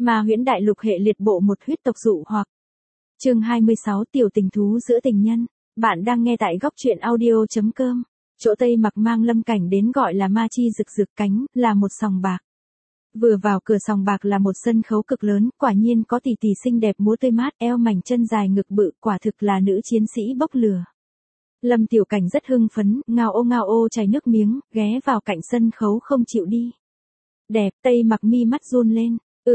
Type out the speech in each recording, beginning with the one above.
Ma huyễn đại lục hệ liệt bộ một huyết tộc dụ hoặc. Chương 26 tiểu tình thú giữa tình nhân. Bạn đang nghe tại góc truyện audio.com. Chỗ Tây Mặc mang Lâm Cảnh đến gọi là Ma Chi rực rực cánh, là một sòng bạc. Vừa vào cửa sòng bạc là một sân khấu cực lớn, quả nhiên có tỷ tỷ xinh đẹp múa tươi mát, eo mảnh chân dài ngực bự, quả thực là nữ chiến sĩ bốc lửa. Lâm Tiểu Cảnh rất hưng phấn, ngao ô chảy nước miếng, ghé vào cạnh sân khấu không chịu đi. Đẹp, Tây Mặc mi mắt run lên.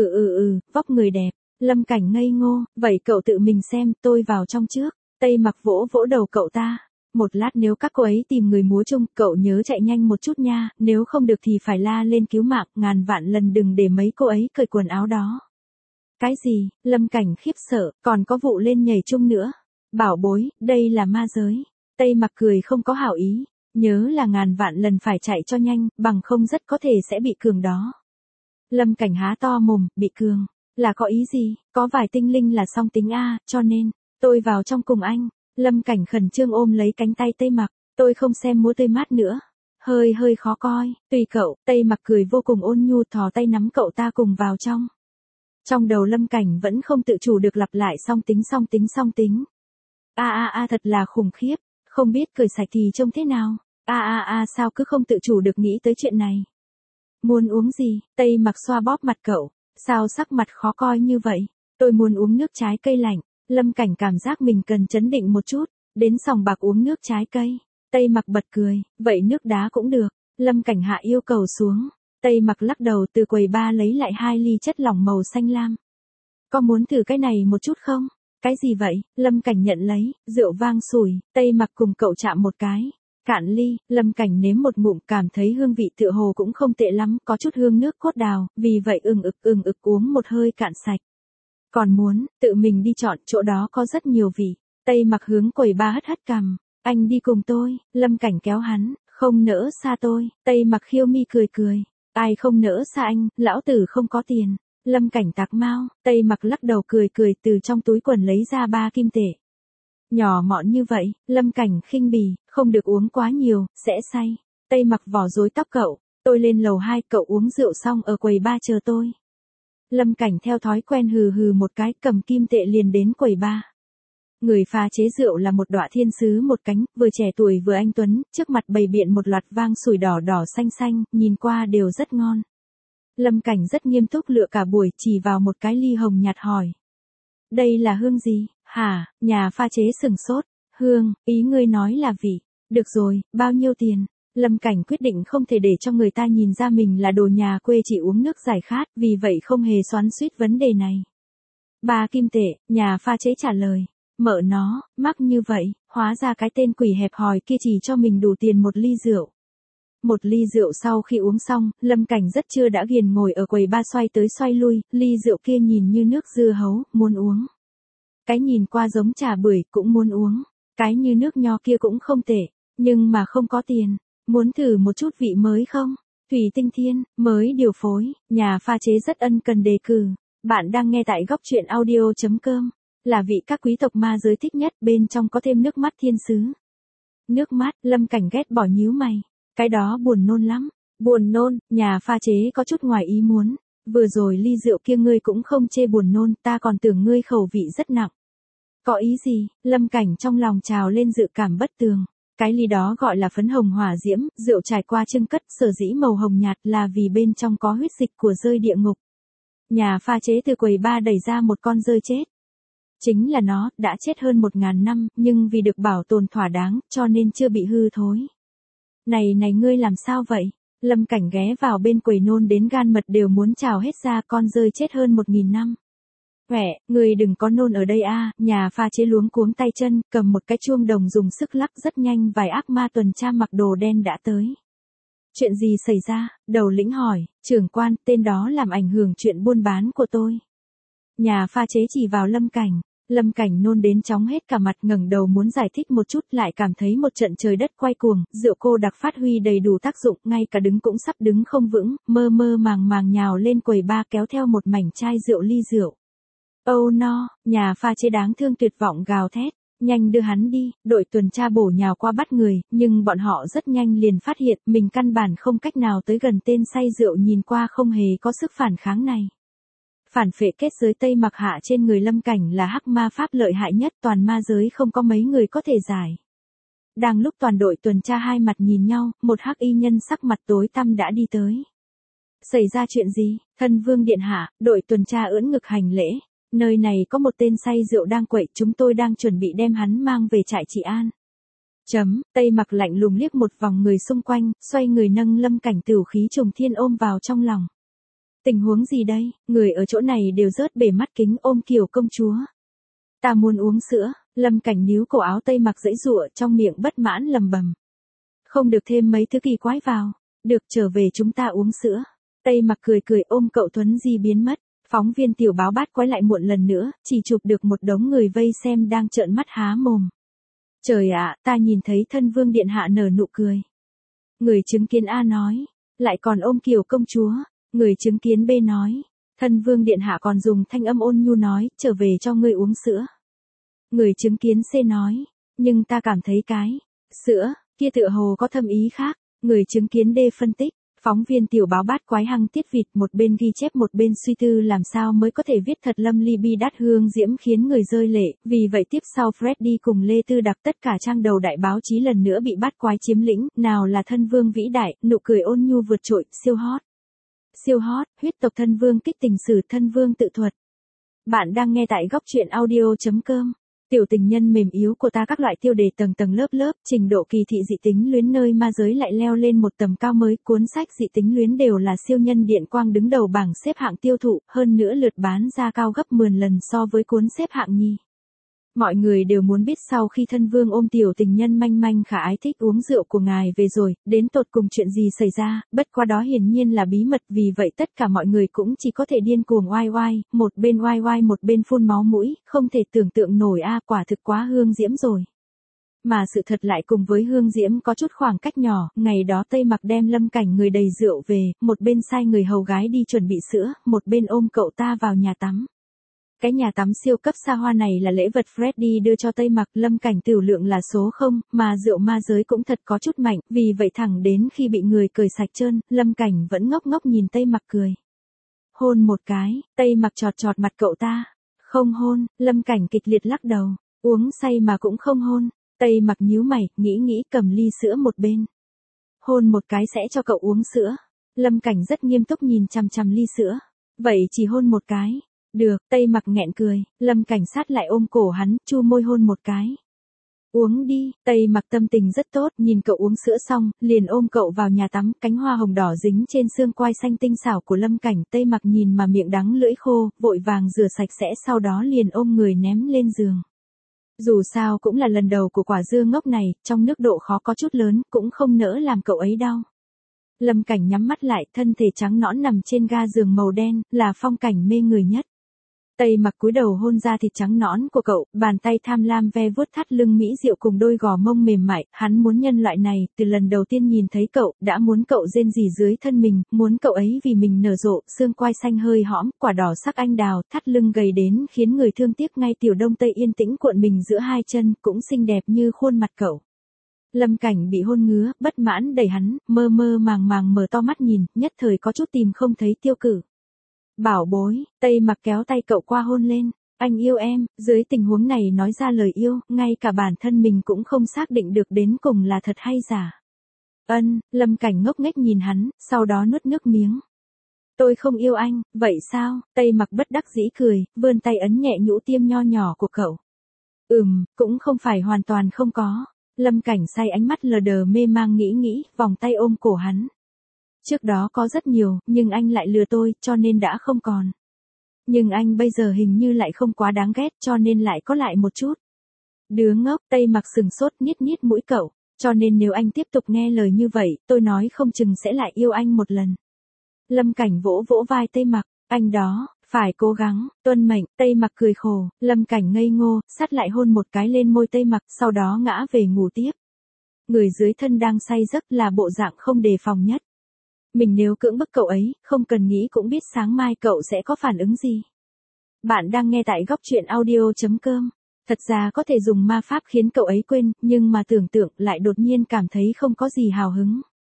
Vóc người đẹp. Lâm Cảnh ngây ngô, vậy cậu tự mình xem, tôi vào trong trước. Tây Mặc vỗ vỗ đầu cậu ta. Một lát nếu các cô ấy tìm người múa chung, cậu nhớ chạy nhanh một chút nha, nếu không được thì phải la lên cứu mạng, ngàn vạn lần đừng để mấy cô ấy cởi quần áo đó. Cái gì? Lâm Cảnh khiếp sợ, còn có vụ lên nhảy chung nữa. Bảo bối, đây là ma giới. Tây Mặc cười không có hảo ý, nhớ là ngàn vạn lần phải chạy cho nhanh, bằng không rất có thể sẽ bị cường đó. Lâm Cảnh há to mồm, bị cường, là có ý gì, có vài tinh linh là song tính A, cho nên, tôi vào trong cùng anh. Lâm Cảnh khẩn trương ôm lấy cánh tay Tây Mặc, tôi không xem múa tươi mát nữa. Hơi khó coi, tùy cậu, Tây Mặc cười vô cùng ôn nhu thò tay nắm cậu ta cùng vào trong. Trong đầu Lâm Cảnh vẫn không tự chủ được lặp lại song tính. Thật là khủng khiếp, không biết cười sạch thì trông thế nào. Sao cứ không tự chủ được nghĩ tới chuyện này. Muốn uống gì? Tây Mặc xoa bóp mặt cậu, sao sắc mặt khó coi như vậy? Tôi muốn uống nước trái cây lạnh. Lâm Cảnh cảm giác mình cần trấn định một chút, đến sòng bạc uống nước trái cây. Tây Mặc bật cười, vậy nước đá cũng được. Lâm Cảnh hạ yêu cầu xuống. Tây Mặc lắc đầu từ quầy bar lấy lại 2 ly chất lỏng màu xanh lam. Có muốn thử cái này một chút không? Cái gì vậy? Lâm Cảnh nhận lấy, rượu vang sủi, Tây Mặc cùng cậu chạm một cái. Cạn ly, Lâm Cảnh nếm một ngụm cảm thấy hương vị tựa hồ cũng không tệ lắm, có chút hương nước cốt đào, vì vậy ừng ực uống một hơi cạn sạch. Còn muốn, tự mình đi chọn, chỗ đó có rất nhiều vị. Tây Mặc hướng quầy bar hất cằm, anh đi cùng tôi. Lâm Cảnh kéo hắn, không nỡ xa tôi. Tây Mặc khiêu mi cười, ai không nỡ xa anh, lão tử không có tiền. Lâm Cảnh tạc mau, Tây Mặc lắc đầu cười từ trong túi quần lấy ra 3 kim tệ. Nhỏ mọn như vậy, Lâm Cảnh khinh bỉ, không được uống quá nhiều, sẽ say. Tây Mặc vò rối tóc cậu, tôi lên lầu 2, cậu uống rượu xong ở quầy bar chờ tôi. Lâm Cảnh theo thói quen hừ một cái, cầm kim tệ liền đến quầy bar. Người pha chế rượu là một đọa thiên sứ một cánh, vừa trẻ tuổi vừa anh tuấn, trước mặt bày biện một loạt vang sủi đỏ xanh, nhìn qua đều rất ngon. Lâm Cảnh rất nghiêm túc lựa cả buổi, chỉ vào một cái ly hồng nhạt hỏi. Đây là hương gì? Hả? Nhà pha chế sừng sốt. Hương, ý ngươi nói là vị. Được rồi, bao nhiêu tiền? Lâm Cảnh quyết định không thể để cho người ta nhìn ra mình là đồ nhà quê chỉ uống nước giải khát, vì vậy không hề xoắn xuýt vấn đề này. 3 kim tệ, nhà pha chế trả lời. Mợ nó, mắc như vậy, hóa ra cái tên quỷ hẹp hòi kia chỉ cho mình đủ tiền một ly rượu. Một ly rượu sau khi uống xong, Lâm Cảnh rất chưa đã ghiền ngồi ở quầy bar xoay tới xoay lui, ly rượu kia nhìn như nước dưa hấu, muốn uống. Cái nhìn qua giống trà bưởi cũng muốn uống, cái như nước nho kia cũng không tệ, nhưng mà không có tiền. Muốn thử một chút vị mới không? Thủy Tinh Thiên, mới điều phối, nhà pha chế rất ân cần đề cử. Bạn đang nghe tại góc truyện audio.com. Là vị các quý tộc ma giới thích nhất, bên trong có thêm nước mắt thiên sứ. Nước mắt, Lâm Cảnh ghét bỏ nhíu mày. Cái đó buồn nôn lắm. Buồn nôn, nhà pha chế có chút ngoài ý muốn. Vừa rồi ly rượu kia ngươi cũng không chê buồn nôn, ta còn tưởng ngươi khẩu vị rất nặng. Có ý gì? Lâm Cảnh trong lòng trào lên dự cảm bất tường. Cái ly đó gọi là phấn hồng hỏa diễm, rượu trải qua chưng cất, sở dĩ màu hồng nhạt là vì bên trong có huyết dịch của rơi địa ngục. Nhà pha chế từ quầy bar đẩy ra một con rơi chết. Chính là nó, đã chết hơn 1000 năm, nhưng vì được bảo tồn thỏa đáng, cho nên chưa bị hư thối. Này ngươi làm sao vậy? Lâm Cảnh ghé vào bên quầy nôn đến gan mật đều muốn trào hết ra, con rơi chết hơn 1000 năm. Người đừng có nôn ở đây a. Nhà pha chế luống cuống tay chân, cầm một cái chuông đồng dùng sức lắc rất nhanh, vài ác ma tuần tra mặc đồ đen đã tới. Chuyện gì xảy ra? Đầu lĩnh hỏi. Trưởng quan, tên đó làm ảnh hưởng chuyện buôn bán của tôi. Nhà pha chế chỉ vào Lâm Cảnh. Lâm Cảnh nôn đến chóng hết cả mặt, ngẩng đầu muốn giải thích một chút, lại cảm thấy một trận trời đất quay cuồng, rượu cô đặc phát huy đầy đủ tác dụng, ngay cả đứng cũng sắp đứng không vững, mơ màng nhào lên quầy bar kéo theo một mảnh chai rượu ly rượu. Oh no, nhà pha chế đáng thương tuyệt vọng gào thét, nhanh đưa hắn đi. Đội tuần tra bổ nhào qua bắt người, nhưng bọn họ rất nhanh liền phát hiện mình căn bản không cách nào tới gần tên say rượu nhìn qua không hề có sức phản kháng này. Phản phệ kết giới Tây Mặc hạ trên người Lâm Cảnh là hắc ma pháp lợi hại nhất, toàn ma giới không có mấy người có thể giải. Đang lúc toàn đội tuần tra hai mặt nhìn nhau, một hắc y nhân sắc mặt tối tăm đã đi tới. Xảy ra chuyện gì? Thân vương điện hạ, đội tuần tra ưỡn ngực hành lễ. Nơi này có một tên say rượu đang quậy, chúng tôi đang chuẩn bị đem hắn mang về trại trị an. Tây Mặc lạnh lùng liếc một vòng người xung quanh, xoay người nâng Lâm Cảnh tửu khí trùng thiên ôm vào trong lòng. Tình huống gì đây? Người ở chỗ này đều rớt bể mắt kính ôm Kiều công chúa. Ta muốn uống sữa. Lâm Cảnh níu cổ áo Tây Mặc giãy giụa, trong miệng bất mãn lầm bầm. Không được thêm mấy thứ kỳ quái vào. Được, trở về chúng ta uống sữa. Tây Mặc cười cười ôm cậu Tuấn Di biến mất. Phóng viên tiểu báo bát quái lại muộn lần nữa, chỉ chụp được một đống người vây xem đang trợn mắt há mồm. Trời ạ, ta nhìn thấy thân vương điện hạ nở nụ cười. Người chứng kiến A nói, lại còn ôm Kiều công chúa. Người chứng kiến B nói, thân vương điện hạ còn dùng thanh âm ôn nhu nói, trở về cho ngươi uống sữa. Người chứng kiến C nói, nhưng ta cảm thấy cái sữa kia tựa hồ có thâm ý khác. Người chứng kiến D phân tích. Phóng viên tiểu báo bát quái hăng tiết vịt, một bên ghi chép một bên suy tư làm sao mới có thể viết thật Lâm Ly bi đát hương diễm khiến người rơi lệ, vì vậy tiếp sau Freddy cùng Lê Tư Đặc tất cả trang đầu đại báo chí lần nữa bị bát quái chiếm lĩnh, nào là thân vương vĩ đại, nụ cười ôn nhu vượt trội, siêu hot. Siêu hot, huyết tộc thân vương kích tình sử thân vương tự thuật. Bạn đang nghe tại góc truyện audio.com. Tiểu tình nhân mềm yếu của ta, các loại tiêu đề tầng tầng lớp lớp, trình độ kỳ thị dị tính luyến nơi ma giới lại leo lên một tầm cao mới, cuốn sách dị tính luyến đều là siêu nhân điện quang đứng đầu bảng xếp hạng tiêu thụ, hơn nữa lượt bán ra cao gấp 10 lần so với cuốn xếp hạng nhì. Mọi người đều muốn biết sau khi thân vương ôm tiểu tình nhân manh manh khả ái thích uống rượu của ngài về rồi, đến tột cùng chuyện gì xảy ra, bất qua đó hiển nhiên là bí mật, vì vậy tất cả mọi người cũng chỉ có thể điên cuồng oai oai, một bên oai oai một bên phun máu mũi, không thể tưởng tượng nổi a, quả thực quá hương diễm rồi. Mà sự thật lại cùng với hương diễm có chút khoảng cách nhỏ, ngày đó Tây Mặc đem Lâm Cảnh người đầy rượu về, một bên sai người hầu gái đi chuẩn bị sữa, một bên ôm cậu ta vào nhà tắm. Cái nhà tắm siêu cấp xa hoa này là lễ vật Freddy đưa cho Tây Mặc, Lâm Cảnh tiểu lượng là số 0, mà rượu ma giới cũng thật có chút mạnh, vì vậy thẳng đến khi bị người cười sạch trơn, Lâm Cảnh vẫn ngốc ngốc nhìn Tây Mặc cười. Hôn một cái, Tây Mặc chọt chọt mặt cậu ta. Không hôn, Lâm Cảnh kịch liệt lắc đầu, uống say mà cũng không hôn. Tây Mặc nhíu mày, nghĩ cầm ly sữa một bên. Hôn một cái sẽ cho cậu uống sữa. Lâm Cảnh rất nghiêm túc nhìn chằm chằm ly sữa. Vậy chỉ hôn một cái. Được, Tây Mặc nghẹn cười, Lâm Cảnh sát lại ôm cổ hắn, chu môi hôn một cái. Uống đi, Tây Mặc tâm tình rất tốt, nhìn cậu uống sữa xong, liền ôm cậu vào nhà tắm, cánh hoa hồng đỏ dính trên xương quai xanh tinh xảo của Lâm Cảnh, Tây Mặc nhìn mà miệng đắng lưỡi khô, vội vàng rửa sạch sẽ sau đó liền ôm người ném lên giường. Dù sao cũng là lần đầu của quả dưa ngốc này, trong nước độ khó có chút lớn, cũng không nỡ làm cậu ấy đau. Lâm Cảnh nhắm mắt lại, thân thể trắng nõn nằm trên ga giường màu đen, là phong cảnh mê người nhất. Tây Mặc cúi đầu hôn ra thịt trắng nõn của cậu, bàn tay tham lam ve vuốt thắt lưng mỹ diệu cùng đôi gò mông mềm mại, hắn muốn nhân loại này, từ lần đầu tiên nhìn thấy cậu, đã muốn cậu rên rỉ dưới thân mình, muốn cậu ấy vì mình nở rộ, xương quai xanh hơi hõm, quả đỏ sắc anh đào, thắt lưng gầy đến khiến người thương tiếc, ngay tiểu đông tây yên tĩnh cuộn mình giữa hai chân, cũng xinh đẹp như khuôn mặt cậu. Lâm Cảnh bị hôn ngứa, bất mãn đẩy hắn, mơ mơ màng màng mở to mắt nhìn, nhất thời có chút tìm không thấy tiêu cử. Bảo bối, Tây Mặc kéo tay cậu qua hôn lên, anh yêu em, dưới tình huống này nói ra lời yêu, ngay cả bản thân mình cũng không xác định được đến cùng là thật hay giả. Lâm Cảnh ngốc nghếch nhìn hắn, sau đó nuốt nước miếng. Tôi không yêu anh, vậy sao? Tây Mặc bất đắc dĩ cười, vươn tay ấn nhẹ nhũ tiêm nho nhỏ của cậu. Cũng không phải hoàn toàn không có. Lâm Cảnh say ánh mắt lờ đờ mê mang nghĩ, vòng tay ôm cổ hắn. Trước đó có rất nhiều, nhưng anh lại lừa tôi, cho nên đã không còn. Nhưng anh bây giờ hình như lại không quá đáng ghét, cho nên lại có lại một chút. Đứa ngốc, Tây Mặc sừng sốt niết mũi cậu, cho nên nếu anh tiếp tục nghe lời như vậy, tôi nói không chừng sẽ lại yêu anh một lần. Lâm Cảnh vỗ vai Tây Mặc, anh đó, phải cố gắng, tuân mệnh, Tây Mặc cười khổ, Lâm Cảnh ngây ngô, sát lại hôn một cái lên môi Tây Mặc, sau đó ngã về ngủ tiếp. Người dưới thân đang say giấc là bộ dạng không đề phòng nhất. Mình nếu cưỡng bức cậu ấy, không cần nghĩ cũng biết sáng mai cậu sẽ có phản ứng gì. Bạn đang nghe tại góc truyện audio.com. Thật ra có thể dùng ma pháp khiến cậu ấy quên, nhưng mà tưởng tượng lại đột nhiên cảm thấy không có gì hào hứng.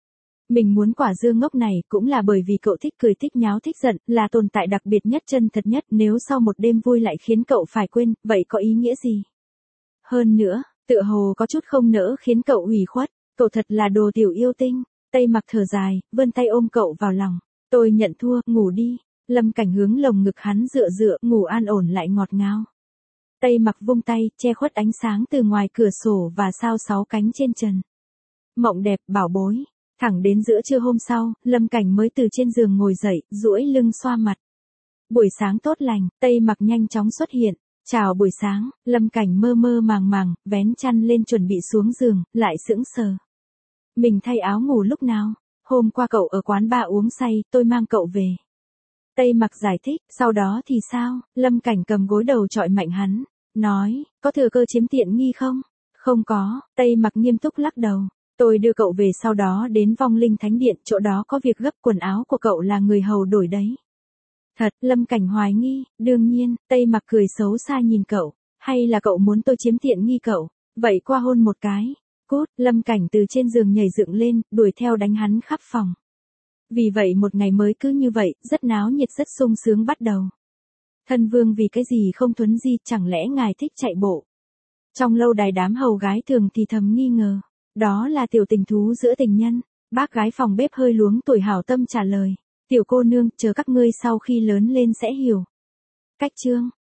Mình muốn quả dương ngốc này cũng là bởi vì cậu thích cười thích nháo thích giận, là tồn tại đặc biệt nhất chân thật nhất, nếu sau một đêm vui lại khiến cậu phải quên, vậy có ý nghĩa gì? Hơn nữa, tựa hồ có chút không nỡ khiến cậu ủy khuất, cậu thật là đồ tiểu yêu tinh. Tây Mặc thở dài, vươn tay ôm cậu vào lòng. Tôi nhận thua, ngủ đi. Lâm Cảnh hướng lồng ngực hắn dựa dựa, ngủ an ổn lại ngọt ngào. Tây Mặc vung tay, che khuất ánh sáng từ ngoài cửa sổ và sao sáu cánh trên trần. Mộng đẹp, bảo bối. Thẳng đến giữa trưa hôm sau, Lâm Cảnh mới từ trên giường ngồi dậy, duỗi lưng xoa mặt. Buổi sáng tốt lành, Tây Mặc nhanh chóng xuất hiện. Chào buổi sáng, Lâm Cảnh mơ mơ màng màng, vén chăn lên chuẩn bị xuống giường, lại sững sờ. Mình thay áo ngủ lúc nào? Hôm qua cậu ở quán bar uống say, tôi mang cậu về. Tây Mặc giải thích, sau đó thì sao? Lâm Cảnh cầm gối đầu chọi mạnh hắn, nói, có thừa cơ chiếm tiện nghi không? Không có, Tây Mặc nghiêm túc lắc đầu. Tôi đưa cậu về sau đó đến vong linh thánh điện, chỗ đó có việc gấp quần áo của cậu là người hầu đổi đấy. Thật, Lâm Cảnh hoài nghi, đương nhiên, Tây Mặc cười xấu xa nhìn cậu, hay là cậu muốn tôi chiếm tiện nghi cậu, vậy qua hôn một cái. Cút, Lâm Cảnh từ trên giường nhảy dựng lên, đuổi theo đánh hắn khắp phòng. Vì vậy một ngày mới cứ như vậy, rất náo nhiệt rất sung sướng bắt đầu. Thân vương vì cái gì không thuấn di, chẳng lẽ ngài thích chạy bộ? Trong lâu đài đám hầu gái thường thì thầm nghi ngờ. Đó là tiểu tình thú giữa tình nhân. Bác gái phòng bếp hơi luống tuổi hảo tâm trả lời. Tiểu cô nương, chờ các ngươi sau khi lớn lên sẽ hiểu. Cách chương